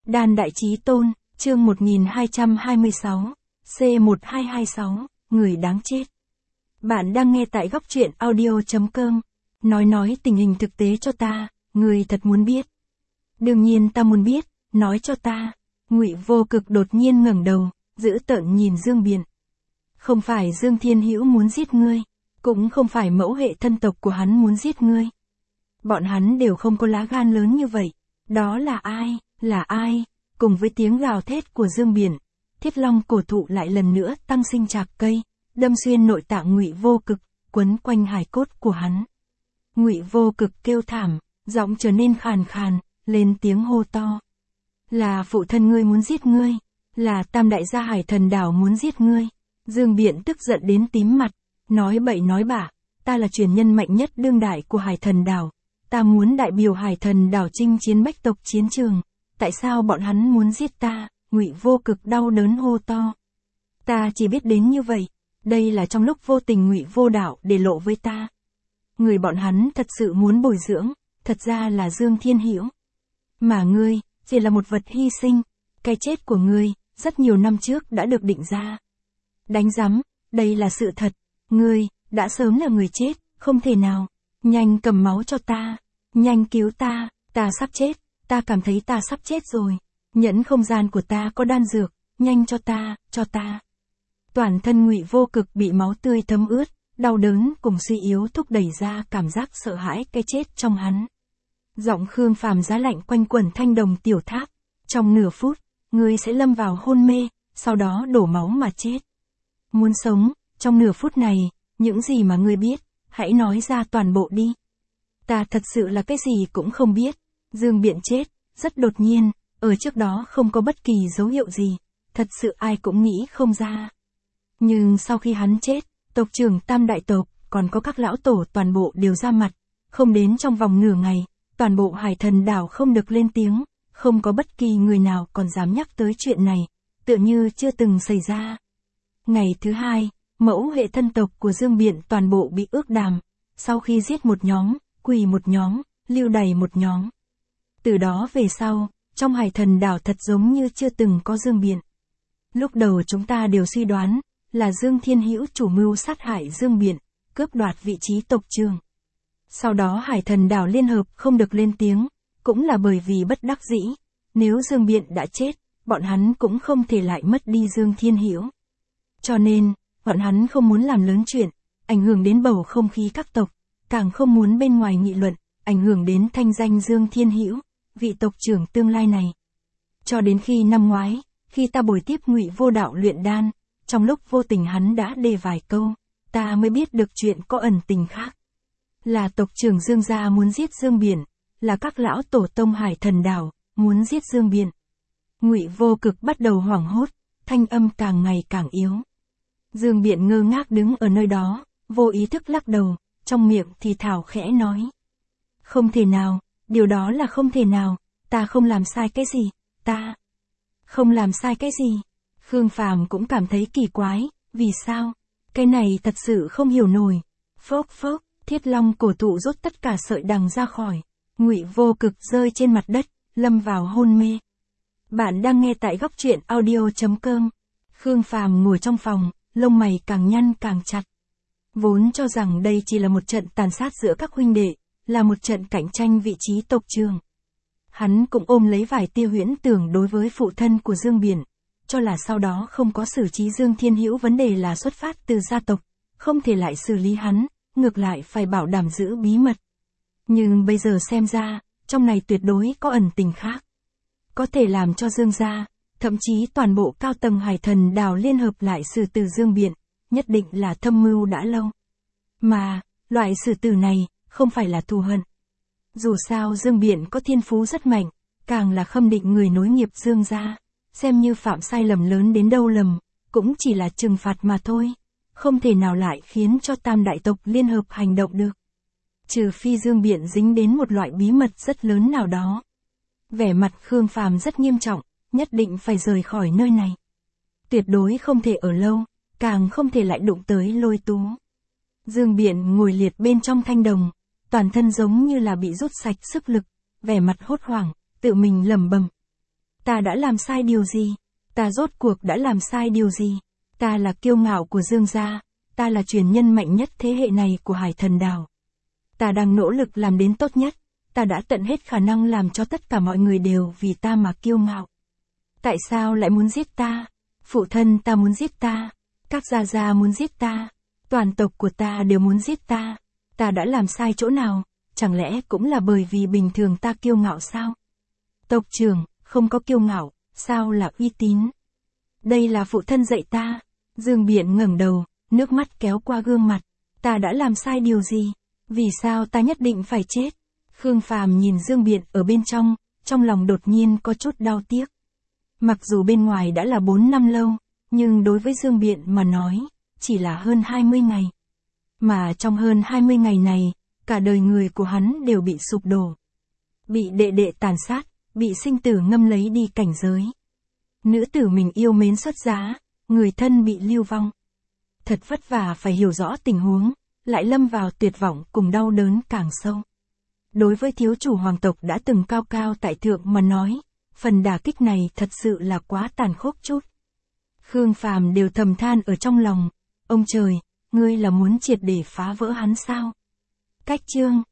Đan Đại Chí Tôn, chương 1226, C1226, người đáng chết. Bạn đang nghe tại góc truyện audio.com. Nói tình hình thực tế cho ta, người thật muốn biết. Đương nhiên ta muốn biết, nói cho ta. Ngụy Vô Cực đột nhiên ngẩng đầu, dữ tợn nhìn Dương Biện. Không phải Dương Thiên Hữu muốn giết ngươi, cũng không phải mẫu hệ thân tộc của hắn muốn giết ngươi. Bọn hắn đều không có lá gan lớn như vậy. Đó là ai? Là ai? Cùng với tiếng gào thét của Dương Biện, Thiết Long cổ thụ lại lần nữa tăng sinh chạc cây, đâm xuyên nội tạng Ngụy Vô Cực, quấn quanh hài cốt của hắn. Ngụy Vô Cực kêu thảm, giọng trở nên khàn khàn, lên tiếng hô to. Là phụ thân ngươi muốn giết ngươi, là Tam đại gia Hải Thần Đảo muốn giết ngươi. Dương Biện tức giận đến tím mặt, nói bậy nói bạ, ta là truyền nhân mạnh nhất đương đại của Hải Thần Đảo, ta muốn đại biểu Hải Thần Đảo chinh chiến bách tộc chiến trường, tại sao bọn hắn muốn giết ta? Ngụy Vô Cực đau đớn hô to. Ta chỉ biết đến như vậy, đây là trong lúc vô tình Ngụy Vô Đạo để lộ với ta. Người bọn hắn thật sự muốn bồi dưỡng, thật ra là Dương Thiên Hữu. Mà ngươi, chỉ là một vật hy sinh, cái chết của ngươi, rất nhiều năm trước đã được định ra. Đánh rắm, đây là sự thật, ngươi, đã sớm là người chết, không thể nào. Nhanh cầm máu cho ta, nhanh cứu ta sắp chết, ta cảm thấy ta sắp chết rồi. Nhẫn không gian của ta có đan dược, nhanh cho ta. Toàn thân Ngụy Vô Cực bị máu tươi thấm ướt, đau đớn cùng suy yếu thúc đẩy ra cảm giác sợ hãi cái chết trong hắn. Giọng Khương Phàm giá lạnh quanh quẩn thanh đồng tiểu tháp. Trong nửa phút, ngươi sẽ lâm vào hôn mê, sau đó đổ máu mà chết. Muốn sống, trong nửa phút này, những gì mà ngươi biết, hãy nói ra toàn bộ đi. Ta thật sự là cái gì cũng không biết. Dương Biện chết, rất đột nhiên, ở trước đó không có bất kỳ dấu hiệu gì, thật sự ai cũng nghĩ không ra. Nhưng sau khi hắn chết, tộc trưởng Tam đại tộc, còn có các lão tổ toàn bộ đều ra mặt, không đến trong vòng nửa ngày, toàn bộ Hải Thần Đảo không được lên tiếng, không có bất kỳ người nào còn dám nhắc tới chuyện này, tựa như chưa từng xảy ra. Ngày thứ hai, mẫu hệ thân tộc của Dương Biện toàn bộ bị ước đàm, sau khi giết một nhóm, quỳ một nhóm, lưu đày một nhóm. Từ đó về sau, trong Hải Thần Đảo thật giống như chưa từng có Dương Biện. Lúc đầu chúng ta đều suy đoán, là Dương Thiên Hữu chủ mưu sát hại Dương Biện, cướp đoạt vị trí tộc trưởng. Sau đó Hải Thần Đảo liên hợp không được lên tiếng, cũng là bởi vì bất đắc dĩ, nếu Dương Biện đã chết, bọn hắn cũng không thể lại mất đi Dương Thiên Hữu. Cho nên, bọn hắn không muốn làm lớn chuyện, ảnh hưởng đến bầu không khí các tộc, càng không muốn bên ngoài nghị luận, ảnh hưởng đến thanh danh Dương Thiên Hữu, vị tộc trưởng tương lai này. Cho đến khi năm ngoái, khi ta bồi tiếp Ngụy Vô Đạo luyện đan, trong lúc vô tình hắn đã đề vài câu, ta mới biết được chuyện có ẩn tình khác. Là tộc trưởng Dương gia muốn giết Dương Biện, là các lão tổ tông Hải Thần Đảo muốn giết Dương Biện. Ngụy Vô Cực bắt đầu hoảng hốt, thanh âm càng ngày càng yếu. Dương Biện ngơ ngác đứng ở nơi đó, vô ý thức lắc đầu, trong miệng thì thào khẽ nói. Không thể nào, điều đó là không thể nào, ta không làm sai cái gì, ta không làm sai cái gì. Khương Phàm cũng cảm thấy kỳ quái, vì sao? Cái này thật sự không hiểu nổi. Phốc phốc, Thiết Long cổ thụ rút tất cả sợi đằng ra khỏi. Ngụy Vô Cực rơi trên mặt đất, lâm vào hôn mê. Bạn đang nghe tại góc truyện audio.com. Khương Phàm ngồi trong phòng, lông mày càng nhăn càng chặt. Vốn cho rằng đây chỉ là một trận tàn sát giữa các huynh đệ, là một trận cạnh tranh vị trí tộc trưởng. Hắn cũng ôm lấy vài tia huyễn tưởng đối với phụ thân của Dương Biện, cho là sau đó không có xử trí Dương Thiên Hữu vấn đề là xuất phát từ gia tộc, không thể lại xử lý hắn, ngược lại phải bảo đảm giữ bí mật. Nhưng bây giờ xem ra, trong này tuyệt đối có ẩn tình khác. Có thể làm cho Dương gia, thậm chí toàn bộ cao tầng Hải Thần Đảo liên hợp lại xử tử Dương Biện, nhất định là thâm mưu đã lâu. Mà, loại xử tử này, không phải là thù hận. Dù sao Dương Biện có thiên phú rất mạnh, càng là khâm định người nối nghiệp Dương gia, xem như phạm sai lầm lớn đến đâu lầm, cũng chỉ là trừng phạt mà thôi, không thể nào lại khiến cho Tam đại tộc liên hợp hành động được. Trừ phi Dương Biện dính đến một loại bí mật rất lớn nào đó. Vẻ mặt Khương Phàm rất nghiêm trọng, nhất định phải rời khỏi nơi này. Tuyệt đối không thể ở lâu, càng không thể lại đụng tới Lôi Tú. Dương Biện ngồi liệt bên trong thanh đồng, toàn thân giống như là bị rút sạch sức lực, vẻ mặt hốt hoảng, tự mình lẩm bẩm. Ta đã làm sai điều gì? Ta rốt cuộc đã làm sai điều gì? Ta là kiêu ngạo của Dương gia, ta là truyền nhân mạnh nhất thế hệ này của Hải Thần Đảo. Ta đang nỗ lực làm đến tốt nhất, ta đã tận hết khả năng làm cho tất cả mọi người đều vì ta mà kiêu ngạo. Tại sao lại muốn giết ta? Phụ thân ta muốn giết ta, các gia gia muốn giết ta, toàn tộc của ta đều muốn giết ta. Ta đã làm sai chỗ nào? Chẳng lẽ cũng là bởi vì bình thường ta kiêu ngạo sao? Tộc trưởng, không có kiêu ngạo, sao là uy tín? Đây là phụ thân dạy ta. Dương Biện ngẩng đầu, nước mắt kéo qua gương mặt. Ta đã làm sai điều gì? Vì sao ta nhất định phải chết? Khương Phàm nhìn Dương Biện ở bên trong lòng đột nhiên có chút đau tiếc. Mặc dù bên ngoài đã là 4 năm lâu, nhưng đối với Dương Biện mà nói, chỉ là hơn 20 ngày. Mà trong hơn 20 ngày này, cả đời người của hắn đều bị sụp đổ. Bị đệ đệ tàn sát, bị sinh tử ngâm lấy đi cảnh giới. Nữ tử mình yêu mến xuất giá, người thân bị lưu vong. Thật vất vả phải hiểu rõ tình huống, lại lâm vào tuyệt vọng cùng đau đớn càng sâu. Đối với thiếu chủ hoàng tộc đã từng cao cao tại thượng mà nói, phần đả kích này thật sự là quá tàn khốc chút. Khương Phàm đều thầm than ở trong lòng, ông trời, ngươi là muốn triệt để phá vỡ hắn sao? Cách chương